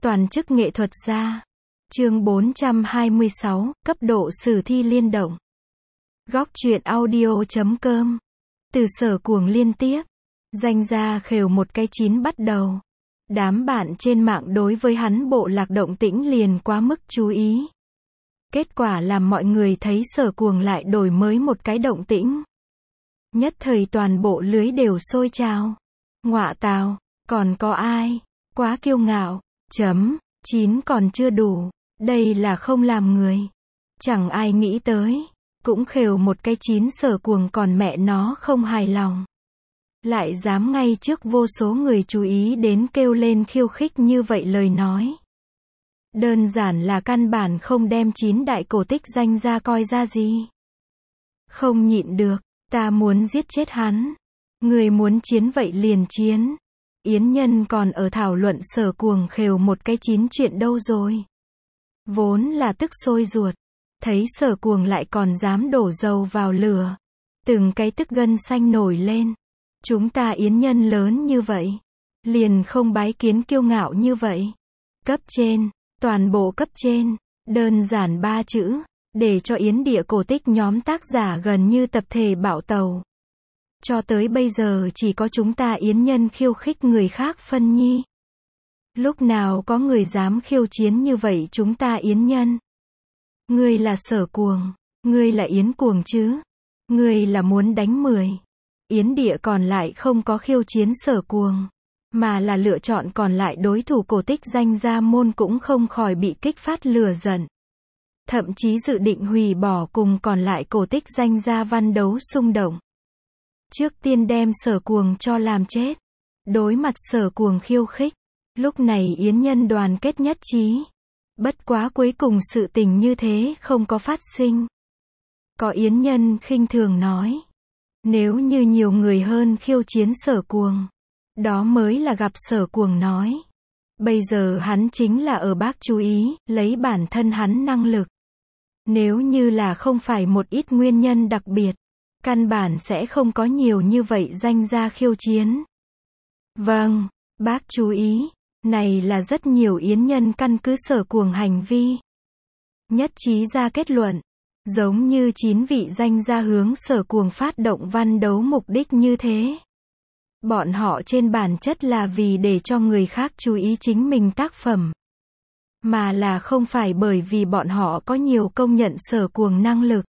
Toàn chức nghệ thuật gia. Chương 426, cấp độ sử thi liên động. Góc truyện audio.com. Từ Sở Cuồng liên tiếp. Danh gia khều một cái chín bắt đầu. Đám bạn trên mạng đối với hắn bộ lạc động tĩnh liền quá mức chú ý. Kết quả làm mọi người thấy Sở Cuồng lại đổi mới một cái động tĩnh. Nhất thời toàn bộ lưới đều sôi trào. Ngọa tào, còn có ai? Quá kiêu ngạo. Chín còn chưa đủ. Đây là không làm người. Chẳng ai nghĩ tới. Cũng khều một cái chín Sở Cuồng còn mẹ nó không hài lòng. Lại dám ngay trước vô số người chú ý đến kêu lên khiêu khích như vậy lời nói. Đơn giản là căn bản không đem chín đại cổ tích danh ra coi ra gì. Không nhịn được, ta muốn giết chết hắn. Người muốn chiến vậy liền chiến. Yến Nhân còn ở thảo luận Sở Cuồng khều một cái chín chuyện đâu rồi. Vốn là tức sôi ruột. Thấy Sở Cuồng lại còn dám đổ dầu vào lửa. Từng cái tức gân xanh nổi lên. Chúng ta Yến Nhân lớn như vậy. Liền không bái kiến kiêu ngạo như vậy. Cấp trên, toàn bộ cấp trên. Đơn giản 3 chữ. Để cho Yến địa cổ tích nhóm tác giả gần như tập thể bạo tàu. Cho tới bây giờ chỉ có chúng ta Yến Nhân khiêu khích người khác phân nhi. Lúc nào có người dám khiêu chiến như vậy chúng ta Yến Nhân. Ngươi là Sở Cuồng. Ngươi là Yến Cuồng chứ. Ngươi là muốn đánh 10. Yến địa còn lại không có khiêu chiến Sở Cuồng. Mà là lựa chọn còn lại đối thủ cổ tích danh gia môn cũng không khỏi bị kích phát lửa giận. Thậm chí dự định hủy bỏ cùng còn lại cổ tích danh gia văn đấu xung động. Trước tiên đem Sở Cuồng cho làm chết. Đối mặt Sở Cuồng khiêu khích. Lúc này Yến Nhân đoàn kết nhất trí. Bất quá cuối cùng sự tình như thế không có phát sinh. Có Yến Nhân khinh thường nói. Nếu như nhiều người hơn khiêu chiến Sở Cuồng. Đó mới là gặp Sở Cuồng nói. Bây giờ hắn chính là ở bác chú ý, lấy bản thân hắn năng lực. Nếu như là không phải một ít nguyên nhân đặc biệt. Căn bản sẽ không có nhiều như vậy danh gia khiêu chiến. Vâng, bác chú ý. Này là rất nhiều Yến Nhân căn cứ Sở Cuồng hành vi. Nhất trí ra kết luận. Giống như 9 vị danh gia hướng Sở Cuồng phát động văn đấu mục đích như thế. Bọn họ trên bản chất là vì để cho người khác chú ý chính mình tác phẩm. Mà là không phải bởi vì bọn họ có nhiều công nhận Sở Cuồng năng lực.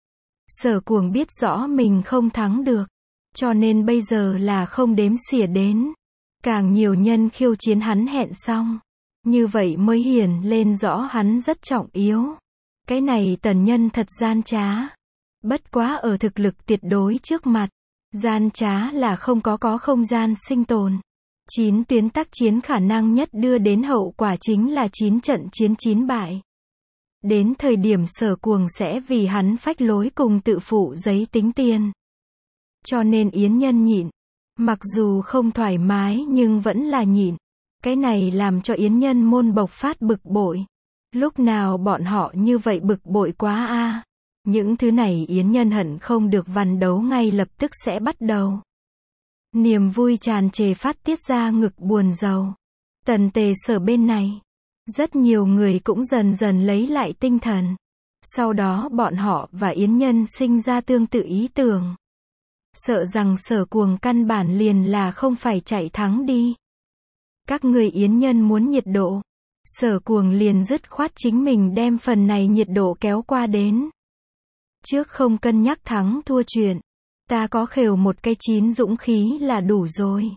Sở Cuồng biết rõ mình không thắng được. Cho nên bây giờ là không đếm xỉa đến. Càng nhiều nhân khiêu chiến hắn hẹn xong. Như vậy mới hiển lên rõ hắn rất trọng yếu. Cái này Tần Nhân thật gian trá. Bất quá ở thực lực tuyệt đối trước mặt. Gian trá là không có không gian sinh tồn. 9 tuyến tác chiến khả năng nhất đưa đến hậu quả chính là 9 trận chiến 9 bại. Đến thời điểm Sở Cuồng sẽ vì hắn phách lối cùng tự phụ giấy tính tiền. Cho nên Yến Nhân nhịn. Mặc dù không thoải mái nhưng vẫn là nhịn. Cái này làm cho Yến Nhân môn bộc phát bực bội. Lúc nào bọn họ như vậy bực bội quá a. Những thứ này Yến Nhân hận không được văn đấu ngay lập tức sẽ bắt đầu. Niềm vui tràn trề phát tiết ra ngực buồn rầu. Tần Tề Sở bên này. Rất nhiều người cũng dần dần lấy lại tinh thần. Sau đó bọn họ và Yến Nhân sinh ra tương tự ý tưởng. Sợ rằng Sở Cuồng căn bản liền là không phải chạy thắng đi. Các người Yến Nhân muốn nhiệt độ. Sở Cuồng liền dứt khoát chính mình đem phần này nhiệt độ kéo qua đến. Trước không cân nhắc thắng thua chuyện. Ta có khều một cái 9 dũng khí là đủ rồi.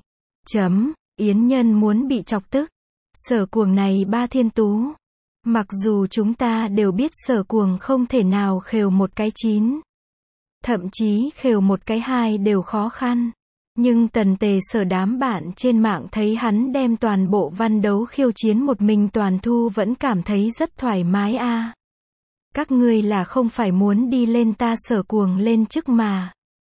Yến Nhân muốn bị chọc tức. Sở Cuồng này ba thiên tú. Mặc dù chúng ta đều biết Sở Cuồng không thể nào khều một cái 9. Thậm chí khều một cái 2 đều khó khăn. Nhưng Tần Tề Sở đám bạn trên mạng thấy hắn đem toàn bộ văn đấu khiêu chiến một mình toàn thu vẫn cảm thấy rất thoải mái a. Các ngươi là không phải muốn đi lên ta Sở Cuồng lên chức mà.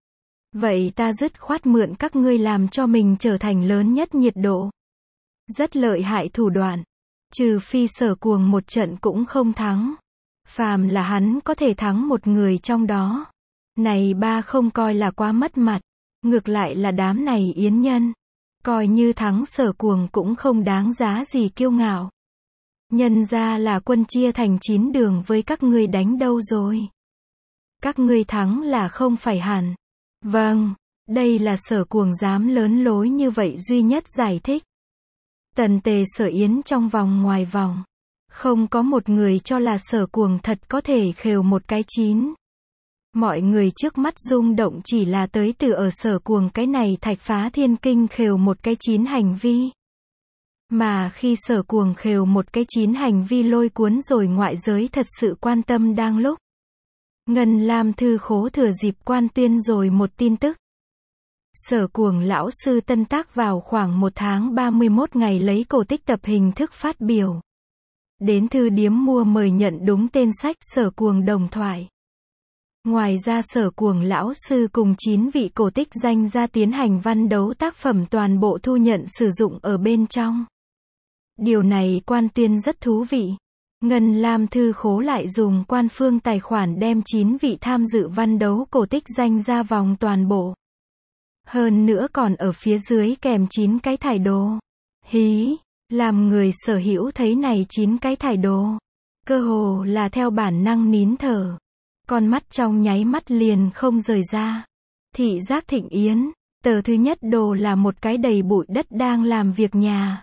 Vậy ta dứt khoát mượn các ngươi làm cho mình trở thành lớn nhất nhiệt độ. Rất lợi hại thủ đoạn. Trừ phi Sở Cuồng một trận cũng không thắng. Phàm là hắn có thể thắng một người trong đó. Này ba không coi là quá mất mặt. Ngược lại là đám này Yến Nhân. Coi như thắng Sở Cuồng cũng không đáng giá gì kiêu ngạo. Nhân ra là quân chia thành 9 đường với các ngươi đánh đâu rồi. Các ngươi thắng là không phải hẳn. Vâng, đây là Sở Cuồng dám lớn lối như vậy duy nhất giải thích. Tần Tề Sở Yến trong vòng ngoài vòng. Không có một người cho là Sở Cuồng thật có thể khều một cái 9. Mọi người trước mắt rung động chỉ là tới từ ở Sở Cuồng cái này thạch phá thiên kinh khều một cái 9 hành vi. Mà khi Sở Cuồng khều một cái 9 hành vi lôi cuốn rồi ngoại giới thật sự quan tâm đang lúc. Ngân Lam Thư Khố thừa dịp quan tuyên rồi một tin tức. Sở Cuồng lão sư tân tác vào khoảng 1 tháng 31 ngày lấy cổ tích tập hình thức phát biểu. Đến thư điếm mua mời nhận đúng tên sách Sở Cuồng đồng thoại. Ngoài ra Sở Cuồng lão sư cùng 9 vị cổ tích danh gia tiến hành văn đấu tác phẩm toàn bộ thu nhận sử dụng ở bên trong. Điều này quan tuyên rất thú vị. Ngân Lam Thư Khố lại dùng quan phương tài khoản đem 9 vị tham dự văn đấu cổ tích danh gia vòng toàn bộ. Hơn nữa còn ở phía dưới kèm 9 cái thải đồ. Hí, làm người sở hữu thấy này 9 cái thải đồ. Cơ hồ là theo bản năng nín thở. Con mắt trong nháy mắt liền không rời ra. Thị giác thịnh yến, tờ thứ nhất đồ là một cái đầy bụi đất đang làm việc nhà.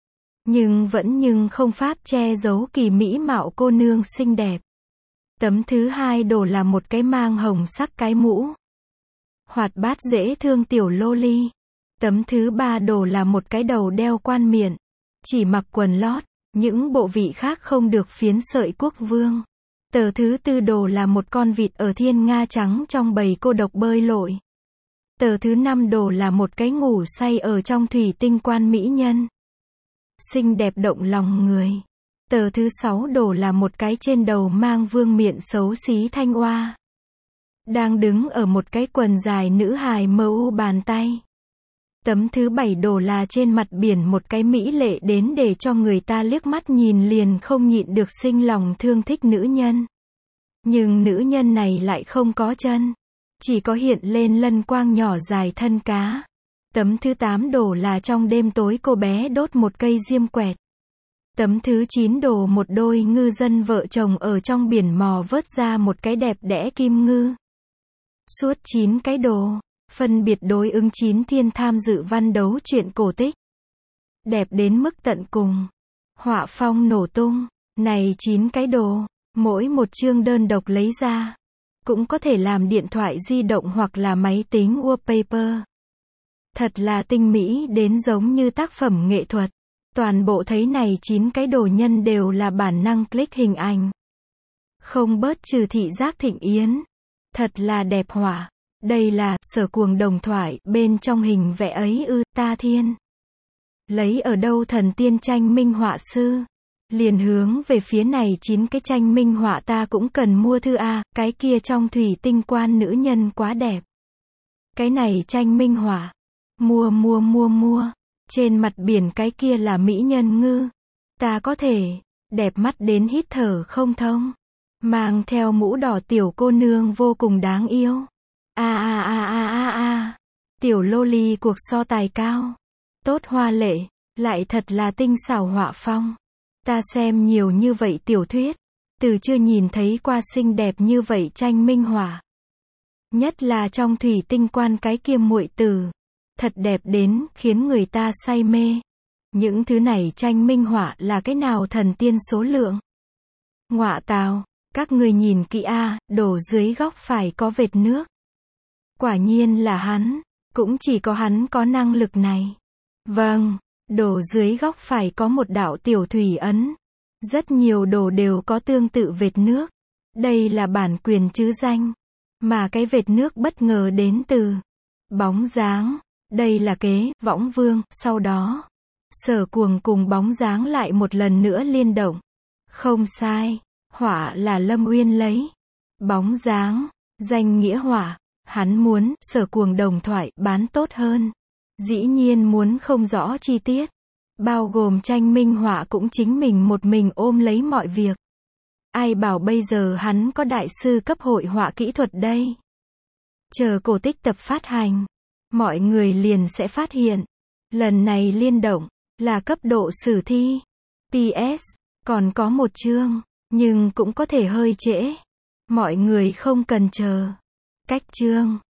Nhưng không pháp che giấu kỳ mỹ mạo cô nương xinh đẹp. Tấm thứ hai đồ là một cái mang hồng sắc cái mũ. Hoạt bát dễ thương tiểu loli. Tấm thứ ba đồ là một cái đầu đeo quan miệng. Chỉ mặc quần lót, những bộ vị khác không được phiến sợi quốc vương. Tờ thứ tư đồ là một con vịt ở thiên nga trắng trong bầy cô độc bơi lội. Tờ thứ năm đồ là một cái ngủ say ở trong thủy tinh quan mỹ nhân. Xinh đẹp động lòng người. Tờ thứ 6 đồ là một cái trên đầu mang vương miện xấu xí thanh oa. Đang đứng ở một cái quần dài nữ hài mơ u bàn tay. Tấm thứ 7 đồ là trên mặt biển một cái mỹ lệ đến để cho người ta liếc mắt nhìn liền không nhịn được sinh lòng thương thích nữ nhân. Nhưng nữ nhân này lại không có chân. Chỉ có hiện lên lân quang nhỏ dài thân cá. Tấm thứ 8 đồ là trong đêm tối cô bé đốt một cây diêm quẹt. Tấm thứ 9 đồ một đôi ngư dân vợ chồng ở trong biển mò vớt ra một cái đẹp đẽ kim ngư. Suốt 9 cái đồ, phân biệt đối ứng 9 thiên tham dự văn đấu truyện cổ tích. Đẹp đến mức tận cùng. Họa phong nổ tung. Này 9 cái đồ, mỗi một chương đơn độc lấy ra. Cũng có thể làm điện thoại di động hoặc là máy tính wallpaper. Thật là tinh mỹ đến giống như tác phẩm nghệ thuật. Toàn bộ thấy này 9 cái đồ nhân đều là bản năng click hình ảnh. Không bớt trừ thị giác thịnh yến. Thật là đẹp họa. Đây là Sở Cuồng đồng thoại bên trong hình vẽ ấy ta thiên. Lấy ở đâu thần tiên tranh minh họa sư? Liền hướng về phía này 9 cái tranh minh họa ta cũng cần mua thư a, cái kia trong thủy tinh quan nữ nhân quá đẹp. Cái này tranh minh họa. Mua. Trên mặt biển cái kia là mỹ nhân ngư. Ta có thể, đẹp mắt đến hít thở không thông. Mang theo mũ đỏ tiểu cô nương vô cùng đáng yêu. Tiểu loli cuộc so tài cao. Tốt hoa lệ, lại thật là tinh xảo họa phong. Ta xem nhiều như vậy tiểu thuyết, từ chưa nhìn thấy qua xinh đẹp như vậy tranh minh họa. Nhất là trong thủy tinh quan cái kia muội tử. Thật đẹp đến, khiến người ta say mê. Những thứ này tranh minh họa là cái nào thần tiên số lượng. Ngọa tào, các người nhìn kỹ đổ dưới góc phải có vệt nước. Quả nhiên là hắn, cũng chỉ có hắn có năng lực này. Vâng, đổ dưới góc phải có một đạo tiểu thủy ấn. Rất nhiều đồ đều có tương tự vệt nước. Đây là bản quyền chứ danh. Mà cái vệt nước bất ngờ đến từ bóng dáng. Đây là kế, võng vương, sau đó. Sở Cuồng cùng bóng dáng lại một lần nữa liên động. Không sai, họa là Lâm Uyên lấy. Bóng dáng, danh nghĩa họa, hắn muốn, Sở Cuồng đồng thoại, bán tốt hơn. Dĩ nhiên muốn không rõ chi tiết. Bao gồm tranh minh họa cũng chính mình một mình ôm lấy mọi việc. Ai bảo bây giờ hắn có đại sư cấp hội họa kỹ thuật đây. Chờ cổ tích tập phát hành. Mọi người liền sẽ phát hiện. Lần này liên động, là cấp độ sử thi. PS, Còn có một chương, nhưng cũng có thể hơi trễ. Mọi người không cần chờ. Cách chương.